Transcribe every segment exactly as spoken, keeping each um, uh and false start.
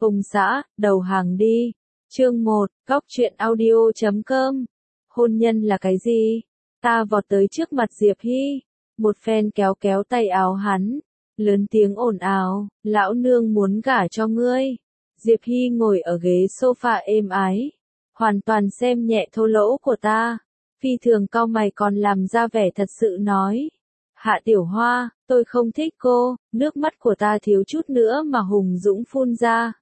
Ông xã, đầu hàng đi. Chương một, Góc truyện audio chấm com. Hôn nhân là cái gì? Ta vọt tới trước mặt Diệp Hy, một phen kéo kéo tay áo hắn, lớn tiếng ồn ào, lão nương muốn gả cho ngươi. Diệp Hy ngồi ở ghế sofa êm ái, hoàn toàn xem nhẹ thô lỗ của ta, phi thường cau mày còn làm ra vẻ thật sự nói. Hạ Tiểu Hoa, tôi không thích cô, nước mắt của ta thiếu chút nữa mà hùng dũng phun ra.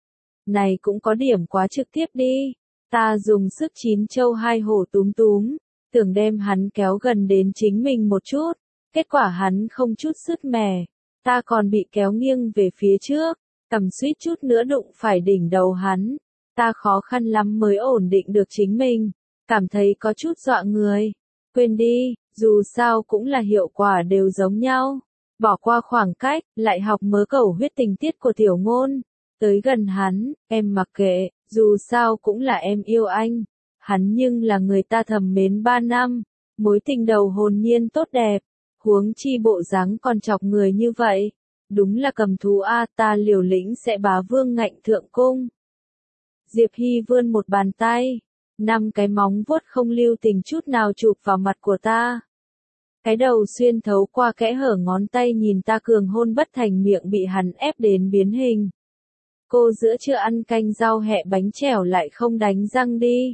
Này cũng có điểm quá trực tiếp đi, ta dùng sức chín châu hai hổ túm túm, tưởng đem hắn kéo gần đến chính mình một chút, kết quả hắn không chút sứt mẻ, ta còn bị kéo nghiêng về phía trước, tầm suýt chút nữa đụng phải đỉnh đầu hắn, ta khó khăn lắm mới ổn định được chính mình, cảm thấy có chút dọa người, quên đi, dù sao cũng là hiệu quả đều giống nhau, bỏ qua khoảng cách, lại học mớ cầu huyết tình tiết của tiểu ngôn. Tới gần hắn, em mặc kệ, dù sao cũng là em yêu anh. Hắn nhưng là người ta thầm mến ba năm, mối tình đầu hồn nhiên tốt đẹp, huống chi bộ dáng còn chọc người như vậy. Đúng là cầm thú a, ta liều lĩnh sẽ bá vương ngạnh thượng cung. Diệp Hy vươn một bàn tay, năm cái móng vuốt không lưu tình chút nào chụp vào mặt của ta. Cái đầu xuyên thấu qua kẽ hở ngón tay nhìn ta cường hôn bất thành miệng bị hắn ép đến biến hình. Cô giữa chưa ăn canh rau hẹ bánh chèo lại không đánh răng đi.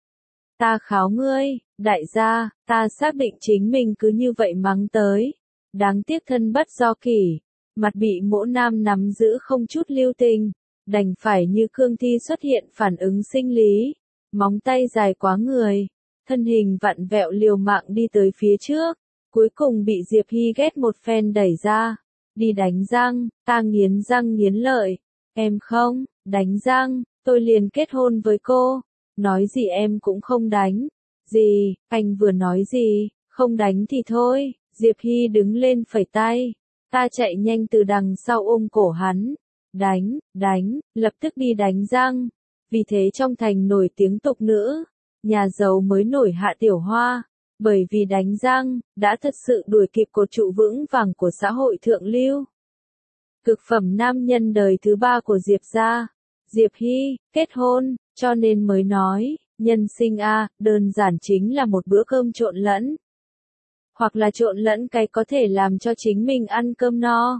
Ta kháo ngươi, đại gia, ta xác định chính mình cứ như vậy mắng tới. Đáng tiếc thân bất do kỷ, mặt bị mỗ nam nắm giữ không chút lưu tình, đành phải như cương thi xuất hiện phản ứng sinh lý. Móng tay dài quá người, thân hình vặn vẹo liều mạng đi tới phía trước, cuối cùng bị Diệp Hy ghét một phen đẩy ra. Đi đánh răng, ta nghiến răng nghiến lợi. Em không, đánh răng, tôi liền kết hôn với cô. Nói gì em cũng không đánh. Gì, anh vừa nói gì, không đánh thì thôi. Diệp Hy đứng lên phẩy tay. Ta chạy nhanh từ đằng sau ôm cổ hắn. Đánh, đánh, lập tức đi đánh răng. Vì thế trong thành nổi tiếng tục nữ, nhà giàu mới nổi Hạ Tiểu Hoa. Bởi vì đánh răng, đã thật sự đuổi kịp cột trụ vững vàng của xã hội thượng lưu. Cực phẩm nam nhân đời thứ ba của Diệp gia, Diệp Hy, kết hôn, cho nên mới nói, nhân sinh a, đơn giản chính là một bữa cơm trộn lẫn. Hoặc là trộn lẫn cái có thể làm cho chính mình ăn cơm no.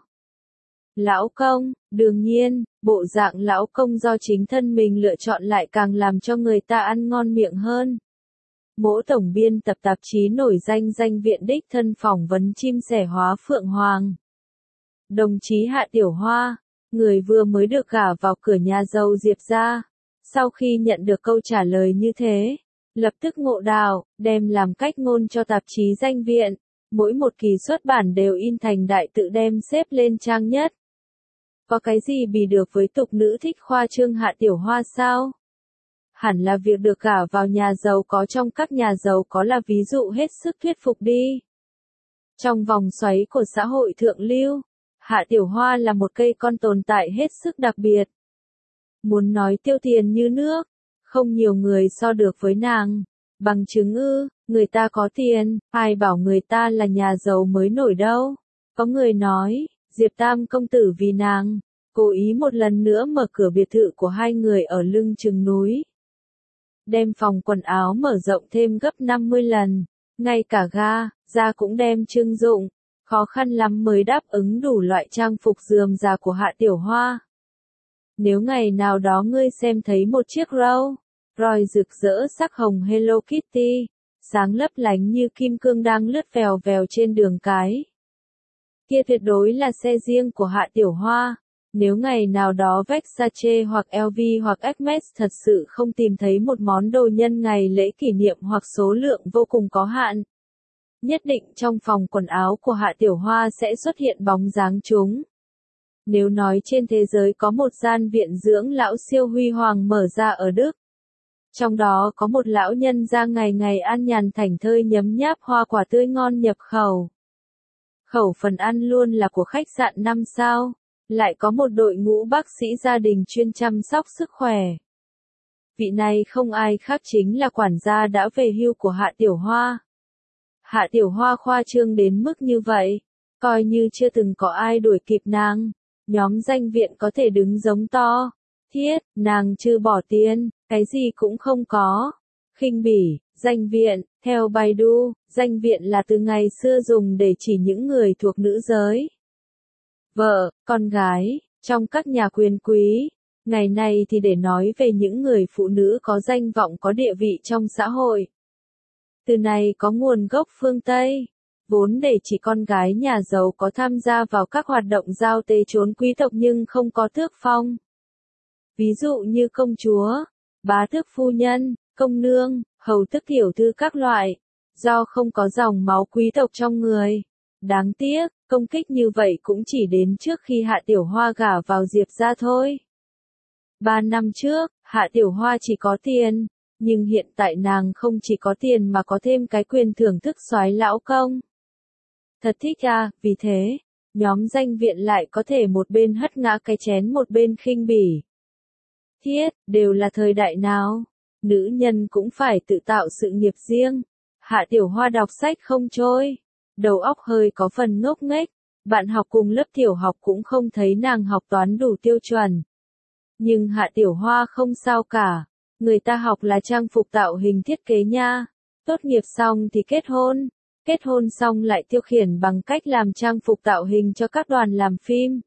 Lão công, đương nhiên, bộ dạng lão công do chính thân mình lựa chọn lại càng làm cho người ta ăn ngon miệng hơn. Mỗ tổng biên tập tạp chí nổi danh danh viện đích thân phỏng vấn chim sẻ hóa Phượng Hoàng. Đồng chí Hạ Tiểu Hoa, người vừa mới được gả vào cửa nhà giàu Diệp gia, sau khi nhận được câu trả lời như thế, lập tức ngộ đạo, đem làm cách ngôn cho tạp chí danh viện, mỗi một kỳ xuất bản đều in thành đại tự đem xếp lên trang nhất. Có cái gì bì được với tục nữ thích khoa trương Hạ Tiểu Hoa sao? Hẳn là việc được gả vào nhà giàu có trong các nhà giàu có là ví dụ hết sức thuyết phục đi. Trong vòng xoáy của xã hội thượng lưu, Hạ Tiểu Hoa là một cây con tồn tại hết sức đặc biệt. Muốn nói tiêu tiền như nước, không nhiều người so được với nàng. Bằng chứng ư, người ta có tiền, ai bảo người ta là nhà giàu mới nổi đâu. Có người nói, Diệp Tam công tử vì nàng, cố ý một lần nữa mở cửa biệt thự của hai người ở lưng chừng núi. Đem phòng quần áo mở rộng thêm gấp năm mươi lần, ngay cả ga, ra cũng đem trưng dụng. Khó khăn lắm mới đáp ứng đủ loại trang phục rườm rà của Hạ Tiểu Hoa. Nếu ngày nào đó ngươi xem thấy một chiếc Rolls Royce rực rỡ sắc hồng Hello Kitty, sáng lấp lánh như kim cương đang lướt vèo vèo trên đường cái, kia tuyệt đối là xe riêng của Hạ Tiểu Hoa. Nếu ngày nào đó Versace hoặc lờ vê hoặc Hermes thật sự không tìm thấy một món đồ nhân ngày lễ kỷ niệm hoặc số lượng vô cùng có hạn, nhất định trong phòng quần áo của Hạ Tiểu Hoa sẽ xuất hiện bóng dáng chúng. Nếu nói trên thế giới có một gian viện dưỡng lão siêu huy hoàng mở ra ở Đức, trong đó có một lão nhân ra ngày ngày an nhàn thảnh thơi nhấm nháp hoa quả tươi ngon nhập khẩu. Khẩu phần ăn luôn là của khách sạn năm sao, lại có một đội ngũ bác sĩ gia đình chuyên chăm sóc sức khỏe. Vị này không ai khác chính là quản gia đã về hưu của Hạ Tiểu Hoa. Hạ Tiểu Hoa khoa trương đến mức như vậy, coi như chưa từng có ai đuổi kịp nàng, nhóm danh viện có thể đứng giống to, Thiết, nàng trừ bỏ tiền, cái gì cũng không có. Khinh bỉ, danh viện, theo Baidu, danh viện là từ ngày xưa dùng để chỉ những người thuộc nữ giới. Vợ, con gái, trong các nhà quyền quý. Ngày nay thì để nói về những người phụ nữ có danh vọng có địa vị trong xã hội. Từ này có nguồn gốc phương Tây, vốn để chỉ con gái nhà giàu có tham gia vào các hoạt động giao tế trốn quý tộc nhưng không có tước phong. Ví dụ như công chúa, bá tước phu nhân, công nương, hầu tước tiểu thư các loại, do không có dòng máu quý tộc trong người. Đáng tiếc, công kích như vậy cũng chỉ đến trước khi Hạ Tiểu Hoa gả vào Diệp gia thôi. Ba năm trước, Hạ Tiểu Hoa chỉ có tiền, nhưng hiện tại nàng không chỉ có tiền mà có thêm cái quyền thưởng thức soái lão công. Thật thích à, vì thế, nhóm danh viện lại có thể một bên hất ngã cái chén một bên khinh bỉ. Thiết, đều là thời đại nào, nữ nhân cũng phải tự tạo sự nghiệp riêng. Hạ Tiểu Hoa đọc sách không trôi, đầu óc hơi có phần ngốc nghếch, bạn học cùng lớp tiểu học cũng không thấy nàng học toán đủ tiêu chuẩn. Nhưng Hạ Tiểu Hoa không sao cả, người ta học là trang phục tạo hình thiết kế nha, tốt nghiệp xong thì kết hôn, kết hôn xong lại tiêu khiển bằng cách làm trang phục tạo hình cho các đoàn làm phim.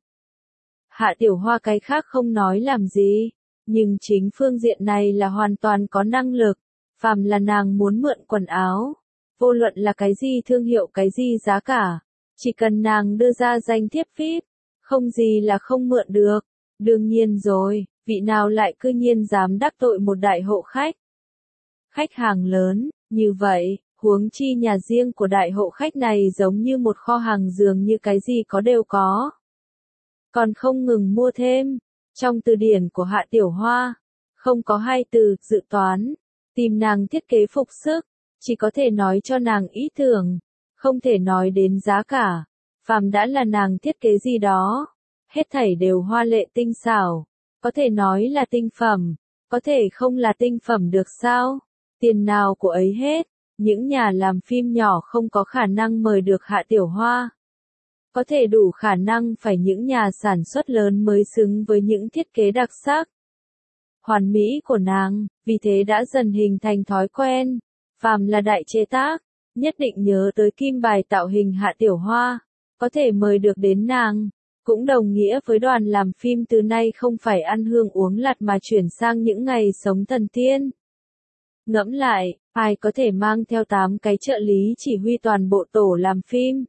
Hạ Tiểu Hoa cái khác không nói làm gì, nhưng chính phương diện này là hoàn toàn có năng lực, phàm là nàng muốn mượn quần áo, vô luận là cái gì thương hiệu cái gì giá cả, chỉ cần nàng đưa ra danh thiếp vê i pê, không gì là không mượn được. Đương nhiên rồi, vị nào lại cư nhiên dám đắc tội một đại hộ khách. Khách hàng lớn, như vậy, huống chi nhà riêng của đại hộ khách này giống như một kho hàng dường như cái gì có đều có. Còn không ngừng mua thêm, trong từ điển của Hạ Tiểu Hoa, không có hai từ, dự toán, tìm nàng thiết kế phục sức, chỉ có thể nói cho nàng ý tưởng, không thể nói đến giá cả, phàm đã là nàng thiết kế gì đó. Hết thảy đều hoa lệ tinh xảo, có thể nói là tinh phẩm, có thể không là tinh phẩm được sao? Tiền nào của ấy hết, những nhà làm phim nhỏ không có khả năng mời được Hạ Tiểu Hoa. Có thể đủ khả năng phải những nhà sản xuất lớn mới xứng với những thiết kế đặc sắc. Hoàn mỹ của nàng, vì thế đã dần hình thành thói quen, phàm là đại chế tác, nhất định nhớ tới kim bài tạo hình Hạ Tiểu Hoa, có thể mời được đến nàng. Cũng đồng nghĩa với đoàn làm phim từ nay không phải ăn hương uống lạt mà chuyển sang những ngày sống thần tiên. Ngẫm lại, ai có thể mang theo tám cái trợ lý chỉ huy toàn bộ tổ làm phim?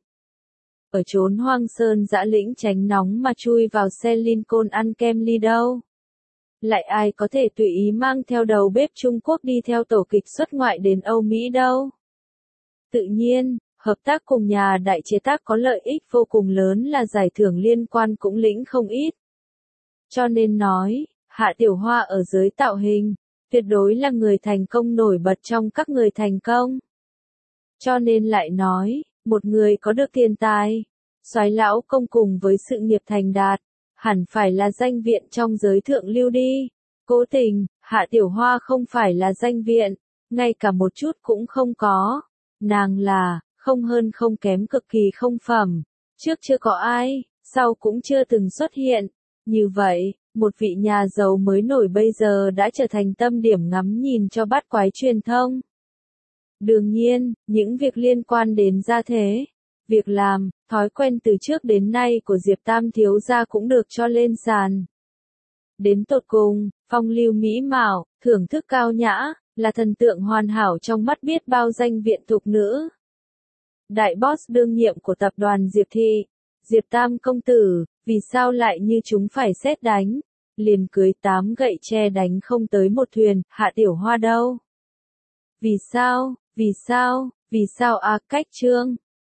Ở chốn hoang sơn dã lĩnh tránh nóng mà chui vào xe Lincoln ăn kem ly đâu? Lại ai có thể tùy ý mang theo đầu bếp Trung Quốc đi theo tổ kịch xuất ngoại đến Âu Mỹ đâu? Tự nhiên, hợp tác cùng nhà đại chế tác có lợi ích vô cùng lớn là giải thưởng liên quan cũng lĩnh không ít. Cho nên nói, Hạ Tiểu Hoa ở giới tạo hình, tuyệt đối là người thành công nổi bật trong các người thành công. Cho nên lại nói, một người có được tiền tài, soái lão công cùng với sự nghiệp thành đạt, hẳn phải là danh viện trong giới thượng lưu đi. Cố tình, Hạ Tiểu Hoa không phải là danh viện, ngay cả một chút cũng không có. Nàng là không hơn không kém cực kỳ không phẩm, trước chưa có ai, sau cũng chưa từng xuất hiện. Như vậy, một vị nhà giàu mới nổi bây giờ đã trở thành tâm điểm ngắm nhìn cho bát quái truyền thông. Đương nhiên, những việc liên quan đến gia thế, việc làm, thói quen từ trước đến nay của Diệp Tam thiếu gia cũng được cho lên sàn. Đến tột cùng, phong lưu mỹ mạo, thưởng thức cao nhã, là thần tượng hoàn hảo trong mắt biết bao danh viện thục nữ. Đại boss đương nhiệm của tập đoàn Diệp Thị, Diệp Tam công tử, vì sao lại như chúng phải sét đánh, liền cưới tám gậy tre đánh không tới một thuyền, Hạ Tiểu Hoa đâu? Vì sao, vì sao, vì sao à cách chương